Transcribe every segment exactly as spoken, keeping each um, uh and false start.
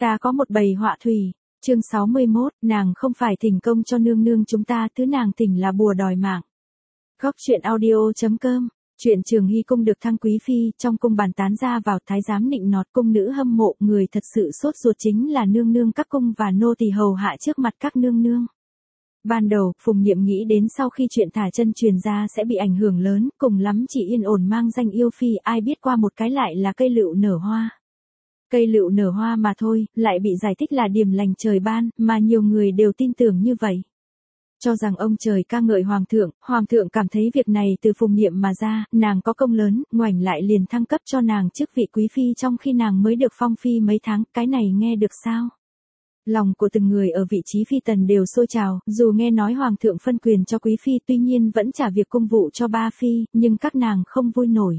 Ta có một bầy họa thủy. Chương sáu mươi mốt, nàng không phải thỉnh công cho nương nương chúng ta, thứ nàng thỉnh là bùa đòi mạng. Góc truyện audio chấm com. Chuyện Trường Hy cung được thăng quý phi, trong cung bàn tán ra vào, thái giám nịnh nọt, cung nữ hâm mộ, người thật sự sốt ruột chính là nương nương các cung và nô tỳ hầu hạ trước mặt các nương nương. Ban đầu, Phùng Niệm nghĩ đến sau khi chuyện thả chân truyền ra sẽ bị ảnh hưởng lớn, cùng lắm chỉ yên ổn mang danh yêu phi, ai biết qua một cái lại là cây lựu nở hoa. Cây lựu nở hoa mà thôi, lại bị giải thích là điềm lành trời ban, mà nhiều người đều tin tưởng như vậy. Cho rằng ông trời ca ngợi hoàng thượng, hoàng thượng cảm thấy việc này từ Phùng Niệm mà ra, nàng có công lớn, ngoảnh lại liền thăng cấp cho nàng chức vị quý phi trong khi nàng mới được phong phi mấy tháng, cái này nghe được sao? Lòng của từng người ở vị trí phi tần đều sôi trào, dù nghe nói hoàng thượng phân quyền cho quý phi tuy nhiên vẫn trả việc cung vụ cho ba phi, nhưng các nàng không vui nổi.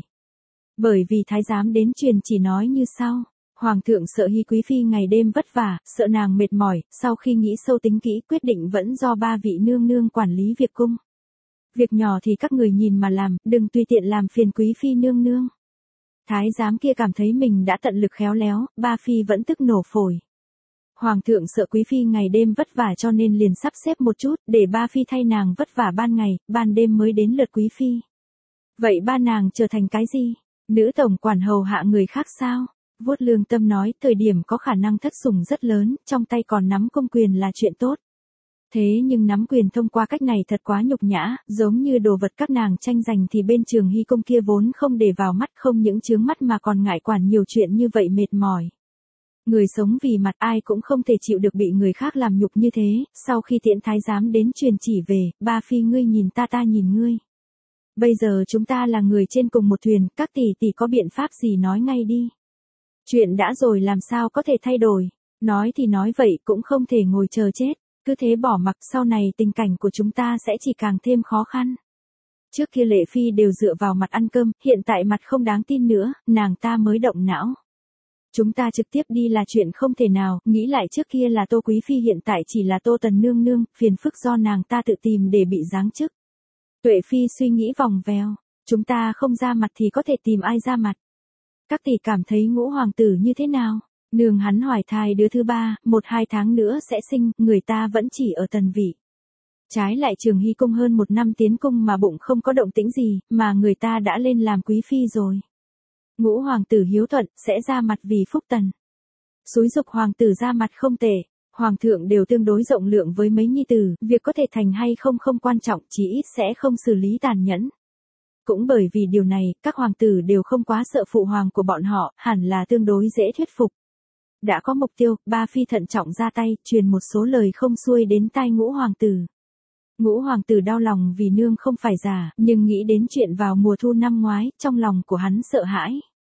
Bởi vì thái giám đến truyền chỉ nói như sau. Hoàng thượng sợ Hy quý phi ngày đêm vất vả, sợ nàng mệt mỏi, sau khi nghĩ sâu tính kỹ quyết định vẫn do ba vị nương nương quản lý việc cung. Việc nhỏ thì các người nhìn mà làm, đừng tùy tiện làm phiền quý phi nương nương. Thái giám kia cảm thấy mình đã tận lực khéo léo, ba phi vẫn tức nổ phổi. Hoàng thượng sợ quý phi ngày đêm vất vả cho nên liền sắp xếp một chút, để ba phi thay nàng vất vả ban ngày, ban đêm mới đến lượt quý phi. Vậy ba nàng trở thành cái gì? Nữ tổng quản hầu hạ người khác sao? Vuốt lương tâm nói, thời điểm có khả năng thất sủng rất lớn, trong tay còn nắm công quyền là chuyện tốt. Thế nhưng nắm quyền thông qua cách này thật quá nhục nhã, giống như đồ vật các nàng tranh giành thì bên Trường Hy cung kia vốn không để vào mắt, không những chướng mắt mà còn ngại quản nhiều chuyện như vậy mệt mỏi. Người sống vì mặt ai cũng không thể chịu được bị người khác làm nhục như thế, sau khi tiễn thái giám đến truyền chỉ về, ba phi ngươi nhìn ta ta nhìn ngươi. Bây giờ chúng ta là người trên cùng một thuyền, các tỷ tỷ có biện pháp gì nói ngay đi. Chuyện đã rồi làm sao có thể thay đổi, nói thì nói vậy cũng không thể ngồi chờ chết, cứ thế bỏ mặc sau này tình cảnh của chúng ta sẽ chỉ càng thêm khó khăn. Trước kia Lệ Phi đều dựa vào mặt ăn cơm, hiện tại mặt không đáng tin nữa, nàng ta mới động não. Chúng ta trực tiếp đi là chuyện không thể nào, nghĩ lại trước kia là Tô Quý Phi hiện tại chỉ là Tô Tần Nương Nương, phiền phức do nàng ta tự tìm để bị giáng chức. Tuệ Phi suy nghĩ vòng vèo, chúng ta không ra mặt thì có thể tìm ai ra mặt. Các tỷ cảm thấy ngũ hoàng tử như thế nào? Nương hắn hoài thai đứa thứ ba, một hai tháng nữa sẽ sinh, người ta vẫn chỉ ở tần vị. Trái lại Trường Hy cung hơn một năm tiến cung mà bụng không có động tĩnh gì, mà người ta đã lên làm quý phi rồi. Ngũ hoàng tử hiếu thuận, sẽ ra mặt vì phúc tần. Xúi dục hoàng tử ra mặt không tệ, hoàng thượng đều tương đối rộng lượng với mấy nhi tử, việc có thể thành hay không không quan trọng, chỉ ít sẽ không xử lý tàn nhẫn. Cũng bởi vì điều này, các hoàng tử đều không quá sợ phụ hoàng của bọn họ, hẳn là tương đối dễ thuyết phục. Đã có mục tiêu, ba phi thận trọng ra tay, truyền một số lời không xuôi đến tai ngũ hoàng tử. Ngũ hoàng tử đau lòng vì nương không phải già, nhưng nghĩ đến chuyện vào mùa thu năm ngoái, trong lòng của hắn sợ hãi.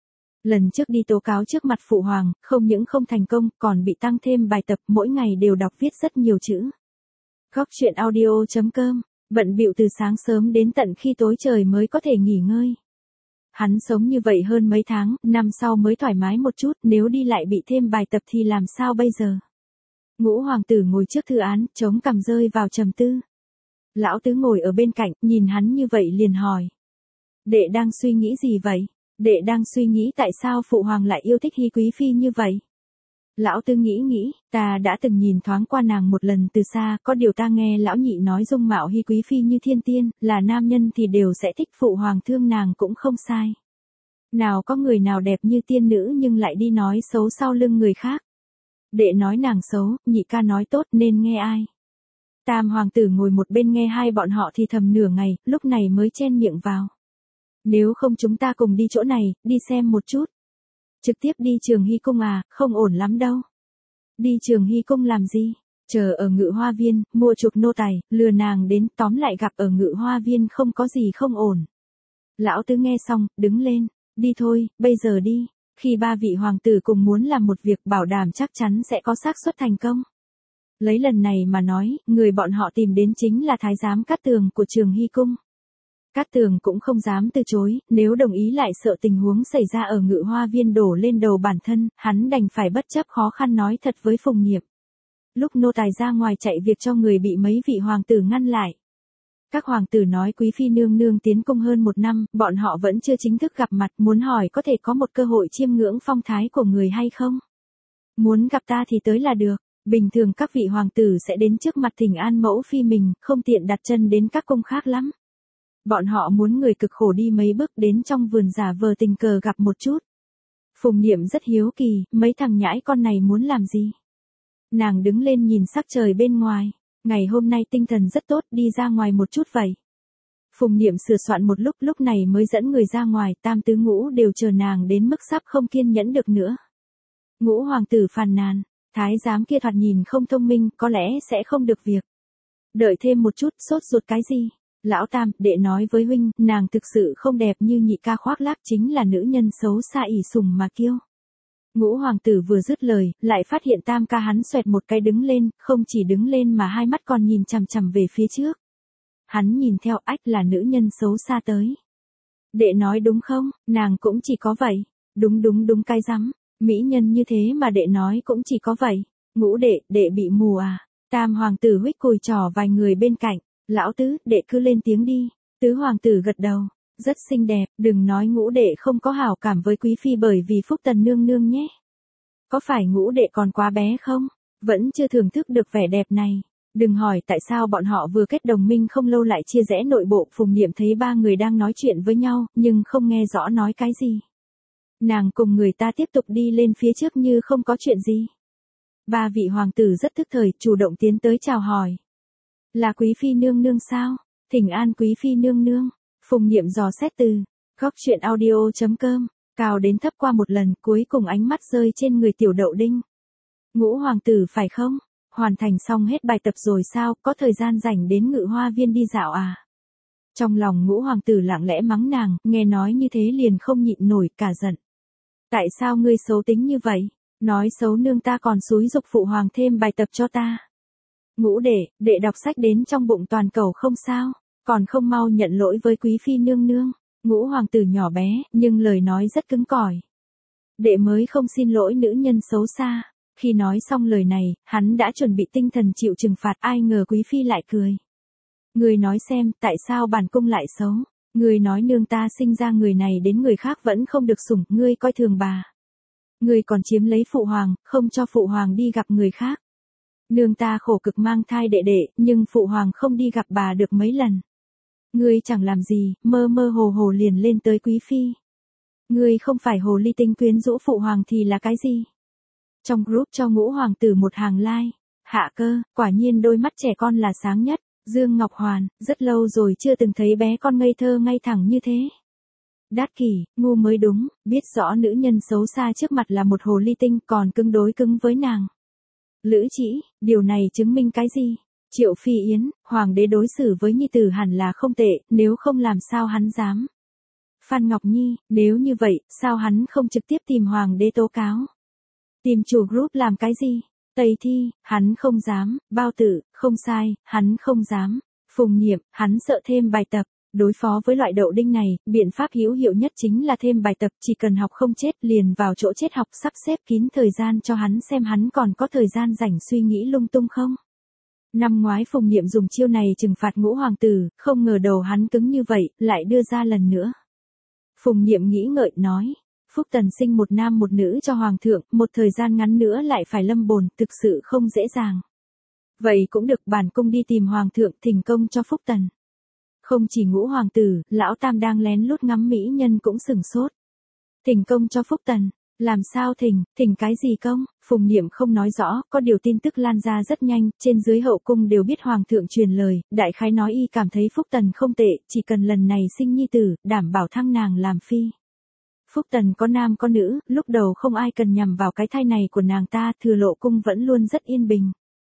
Lần trước đi tố cáo trước mặt phụ hoàng, không những không thành công, còn bị tăng thêm bài tập, mỗi ngày đều đọc viết rất nhiều chữ. Góc truyện audio chấm com, bận bịu từ sáng sớm đến tận khi tối trời mới có thể nghỉ ngơi. Hắn sống như vậy hơn mấy tháng, năm sau mới thoải mái một chút, nếu đi lại bị thêm bài tập thì làm sao bây giờ? Ngũ hoàng tử ngồi trước thư án, chống cằm rơi vào trầm tư. Lão tứ ngồi ở bên cạnh, nhìn hắn như vậy liền hỏi. Đệ đang suy nghĩ gì vậy? Đệ đang suy nghĩ tại sao phụ hoàng lại yêu thích Hy quý phi như vậy? Lão tứ nghĩ nghĩ, ta đã từng nhìn thoáng qua nàng một lần từ xa, có điều ta nghe lão nhị nói dung mạo Hy quý phi như thiên tiên, là nam nhân thì đều sẽ thích, phụ hoàng thương nàng cũng không sai. Nào có người nào đẹp như tiên nữ nhưng lại đi nói xấu sau lưng người khác. Đệ nói nàng xấu, nhị ca nói tốt nên nghe ai? Tam hoàng tử ngồi một bên nghe hai bọn họ thì thầm nửa ngày, lúc này mới chen miệng vào. Nếu không chúng ta cùng đi chỗ này, đi xem một chút. Trực tiếp đi Trường Hy cung à, không ổn lắm đâu. Đi Trường Hy cung làm gì? Chờ ở Ngự Hoa Viên, mua chuộc nô tài, lừa nàng đến, tóm lại gặp ở Ngự Hoa Viên không có gì không ổn. Lão tứ nghe xong, đứng lên, đi thôi, bây giờ đi. Khi ba vị hoàng tử cùng muốn làm một việc bảo đảm chắc chắn sẽ có xác suất thành công. Lấy lần này mà nói, người bọn họ tìm đến chính là thái giám Cát Tường của Trường Hy cung. Cát Tường cũng không dám từ chối, nếu đồng ý lại sợ tình huống xảy ra ở Ngự Hoa Viên đổ lên đầu bản thân, hắn đành phải bất chấp khó khăn nói thật với Phùng Niệm. Lúc nô tài ra ngoài chạy việc cho người bị mấy vị hoàng tử ngăn lại. Các hoàng tử nói quý phi nương nương tiến cung hơn một năm, bọn họ vẫn chưa chính thức gặp mặt, muốn hỏi có thể có một cơ hội chiêm ngưỡng phong thái của người hay không. Muốn gặp ta thì tới là được. Bình thường các vị hoàng tử sẽ đến trước mặt thỉnh an mẫu phi mình, không tiện đặt chân đến các cung khác lắm. Bọn họ muốn người cực khổ đi mấy bước đến trong vườn giả vờ tình cờ gặp một chút. Phùng Niệm rất hiếu kỳ, mấy thằng nhãi con này muốn làm gì? Nàng đứng lên nhìn sắc trời bên ngoài. Ngày hôm nay tinh thần rất tốt, đi ra ngoài một chút vậy. Phùng Niệm sửa soạn một lúc, lúc này mới dẫn người ra ngoài, tam tứ ngũ đều chờ nàng đến mức sắp không kiên nhẫn được nữa. Ngũ hoàng tử phàn nàn, thái giám kia thoạt nhìn không thông minh, có lẽ sẽ không được việc. Đợi thêm một chút, sốt ruột cái gì? Lão tam, đệ nói với huynh, nàng thực sự không đẹp như nhị ca khoác lác, chính là nữ nhân xấu xa ỷ sùng mà kiêu. Ngũ hoàng tử vừa dứt lời, lại phát hiện tam ca hắn xoẹt một cái đứng lên, không chỉ đứng lên mà hai mắt còn nhìn chằm chằm về phía trước. Hắn nhìn theo, ách, là nữ nhân xấu xa tới. Đệ nói đúng không, nàng cũng chỉ có vậy. Đúng đúng đúng cái rắm, mỹ nhân như thế mà đệ nói cũng chỉ có vậy. Ngũ đệ, đệ bị mù à? Tam hoàng tử huých cùi trò vài người bên cạnh. Lão tứ, đệ cứ lên tiếng đi. Tứ hoàng tử gật đầu. Rất xinh đẹp, đừng nói ngũ đệ không có hảo cảm với quý phi bởi vì Phúc Tần nương nương nhé. Có phải ngũ đệ còn quá bé không? Vẫn chưa thưởng thức được vẻ đẹp này. Đừng hỏi tại sao bọn họ vừa kết đồng minh không lâu lại chia rẽ nội bộ. Phùng Niệm thấy ba người đang nói chuyện với nhau, nhưng không nghe rõ nói cái gì. Nàng cùng người ta tiếp tục đi lên phía trước như không có chuyện gì. Ba vị hoàng tử rất thức thời, chủ động tiến tới chào hỏi. Là quý phi nương nương sao? Thỉnh an quý phi nương nương. Phùng Niệm dò xét từ góc truyện audio chấm com, cao đến thấp qua một lần, cuối cùng ánh mắt rơi trên người tiểu đậu đinh. Ngũ hoàng tử phải không? Hoàn thành xong hết bài tập rồi sao, có thời gian rảnh đến Ngự Hoa Viên đi dạo à? Trong lòng ngũ hoàng tử lặng lẽ mắng nàng, nghe nói như thế liền không nhịn nổi, cả giận. Tại sao ngươi xấu tính như vậy? Nói xấu nương ta còn xúi giục phụ hoàng thêm bài tập cho ta. Ngũ đệ, đệ đọc sách đến trong bụng toàn cầu không sao, còn không mau nhận lỗi với quý phi nương nương. Ngũ hoàng tử nhỏ bé, nhưng lời nói rất cứng cỏi. Đệ mới không xin lỗi nữ nhân xấu xa. Khi nói xong lời này, hắn đã chuẩn bị tinh thần chịu trừng phạt, ai ngờ quý phi lại cười. Người nói xem, tại sao bản cung lại xấu? Người nói nương ta sinh ra người này đến người khác vẫn không được sủng, ngươi coi thường bà. Ngươi còn chiếm lấy phụ hoàng, không cho phụ hoàng đi gặp người khác. Nương ta khổ cực mang thai đệ đệ, nhưng phụ hoàng không đi gặp bà được mấy lần. Ngươi chẳng làm gì, mơ mơ hồ hồ liền lên tới quý phi. Ngươi không phải hồ ly tinh quyến rũ phụ hoàng thì là cái gì? Trong group cho ngũ hoàng tử một hàng like. Hạ cơ, quả nhiên đôi mắt trẻ con là sáng nhất. Dương Ngọc Hoàn, rất lâu rồi chưa từng thấy bé con ngây thơ ngay thẳng như thế. Đát Kỷ, ngu mới đúng, biết rõ nữ nhân xấu xa trước mặt là một hồ ly tinh còn cứng đối cứng với nàng. Lữ Chỉ, điều này chứng minh cái gì? Triệu Phi Yến, hoàng đế đối xử với nhi tử hẳn là không tệ, nếu không làm sao hắn dám. Phan Ngọc Nhi, nếu như vậy, sao hắn không trực tiếp tìm hoàng đế tố cáo? Tìm chủ group làm cái gì? Tây Thi, hắn không dám. Bao Tử, không sai, hắn không dám. Phùng Niệm, hắn sợ thêm bài tập. Đối phó với loại đậu đinh này, biện pháp hữu hiệu nhất chính là thêm bài tập, chỉ cần học không chết liền vào chỗ chết học, sắp xếp kín thời gian cho hắn xem hắn còn có thời gian rảnh suy nghĩ lung tung không. Năm ngoái Phùng Niệm dùng chiêu này trừng phạt ngũ hoàng tử, không ngờ đầu hắn cứng như vậy, lại đưa ra lần nữa. Phùng Niệm nghĩ ngợi nói. Phúc Tần sinh một nam một nữ cho hoàng thượng, một thời gian ngắn nữa lại phải lâm bồn, thực sự không dễ dàng. Vậy cũng được, bản cung đi tìm hoàng thượng thỉnh công cho Phúc Tần. Không chỉ ngũ hoàng tử, lão tam đang lén lút ngắm mỹ nhân cũng sửng sốt. Thỉnh công cho Phúc Tần, làm sao thỉnh, thỉnh cái gì công? Phùng Niệm không nói rõ, có điều tin tức lan ra rất nhanh, trên dưới hậu cung đều biết hoàng thượng truyền lời, đại khái nói y cảm thấy Phúc Tần không tệ, chỉ cần lần này sinh nhi tử, đảm bảo thăng nàng làm phi. Phúc Tần có nam có nữ, lúc đầu không ai cần nhằm vào cái thai này của nàng ta, Thừa Lộ cung vẫn luôn rất yên bình.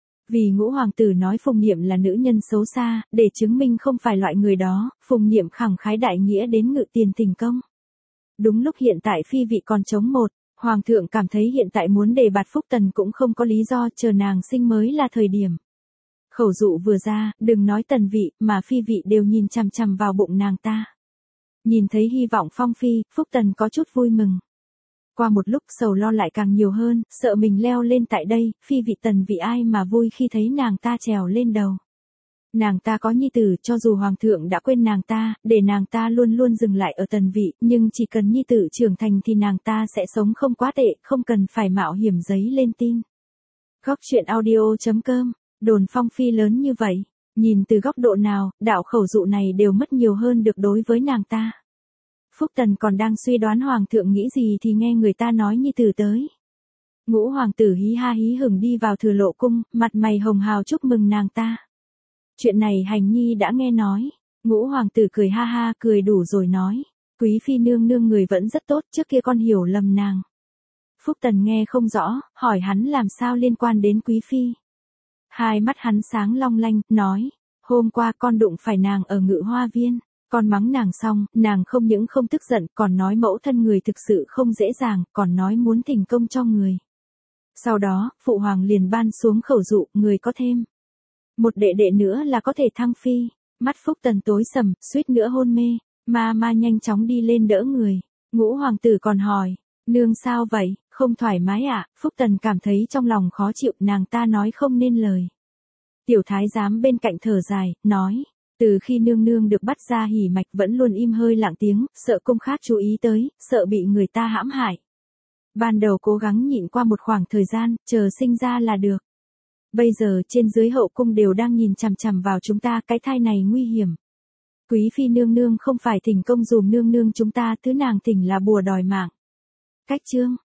Vì ngũ hoàng tử nói Phùng Niệm là nữ nhân xấu xa, để chứng minh không phải loại người đó, Phùng Niệm khẳng khái đại nghĩa đến ngự tiền thỉnh công. Đúng lúc hiện tại phi vị còn chống một, hoàng thượng cảm thấy hiện tại muốn đề bạt Phúc Tần cũng không có lý do, chờ nàng sinh mới là thời điểm. Khẩu dụ vừa ra, đừng nói tần vị, mà phi vị đều nhìn chằm chằm vào bụng nàng ta. Nhìn thấy hy vọng phong phi, Phúc Tần có chút vui mừng. Qua một lúc sầu lo lại càng nhiều hơn, sợ mình leo lên tại đây, phi vị tần vị ai mà vui khi thấy nàng ta trèo lên đầu. Nàng ta có nhi tử, cho dù hoàng thượng đã quên nàng ta, để nàng ta luôn luôn dừng lại ở tần vị, nhưng chỉ cần nhi tử trưởng thành thì nàng ta sẽ sống không quá tệ, không cần phải mạo hiểm giấy lên tin. Góc truyện audio.com, đồn phong phi lớn như vậy, nhìn từ góc độ nào, đạo khẩu dụ này đều mất nhiều hơn được đối với nàng ta. Phúc Tần còn đang suy đoán hoàng thượng nghĩ gì thì nghe người ta nói nhi tử tới. Ngũ hoàng tử hí ha hí hửng đi vào Thừa Lộ cung, mặt mày hồng hào chúc mừng nàng ta. Chuyện này Hành Nhi đã nghe nói. Ngũ hoàng tử cười ha ha, cười đủ rồi nói. Quý phi nương nương người vẫn rất tốt, trước kia con hiểu lầm nàng. Phúc Tần nghe không rõ, hỏi hắn làm sao liên quan đến quý phi. Hai mắt hắn sáng long lanh, nói. Hôm qua con đụng phải nàng ở Ngự Hoa Viên. Con mắng nàng xong, nàng không những không tức giận, còn nói mẫu thân người thực sự không dễ dàng, còn nói muốn thỉnh công cho người. Sau đó, phụ hoàng liền ban xuống khẩu dụ, người có thêm một đệ đệ nữa là có thể thăng phi. Mắt Phúc Tần tối sầm, suýt nữa hôn mê. Ma ma nhanh chóng đi lên đỡ người. Ngũ hoàng tử còn hỏi, nương sao vậy, không thoải mái à? Phúc Tần cảm thấy trong lòng khó chịu, nàng ta nói không nên lời. Tiểu thái giám bên cạnh thở dài, nói, từ khi nương nương được bắt ra hỉ mạch vẫn luôn im hơi lặng tiếng, sợ cung khác chú ý tới, sợ bị người ta hãm hại. Ban đầu cố gắng nhịn qua một khoảng thời gian, chờ sinh ra là được. Bây giờ trên dưới hậu cung đều đang nhìn chằm chằm vào chúng ta, cái thai này nguy hiểm. Quý phi nương nương không phải thỉnh công dùm nương nương chúng ta, thứ nàng thỉnh là bùa đòi mạng. Cách chương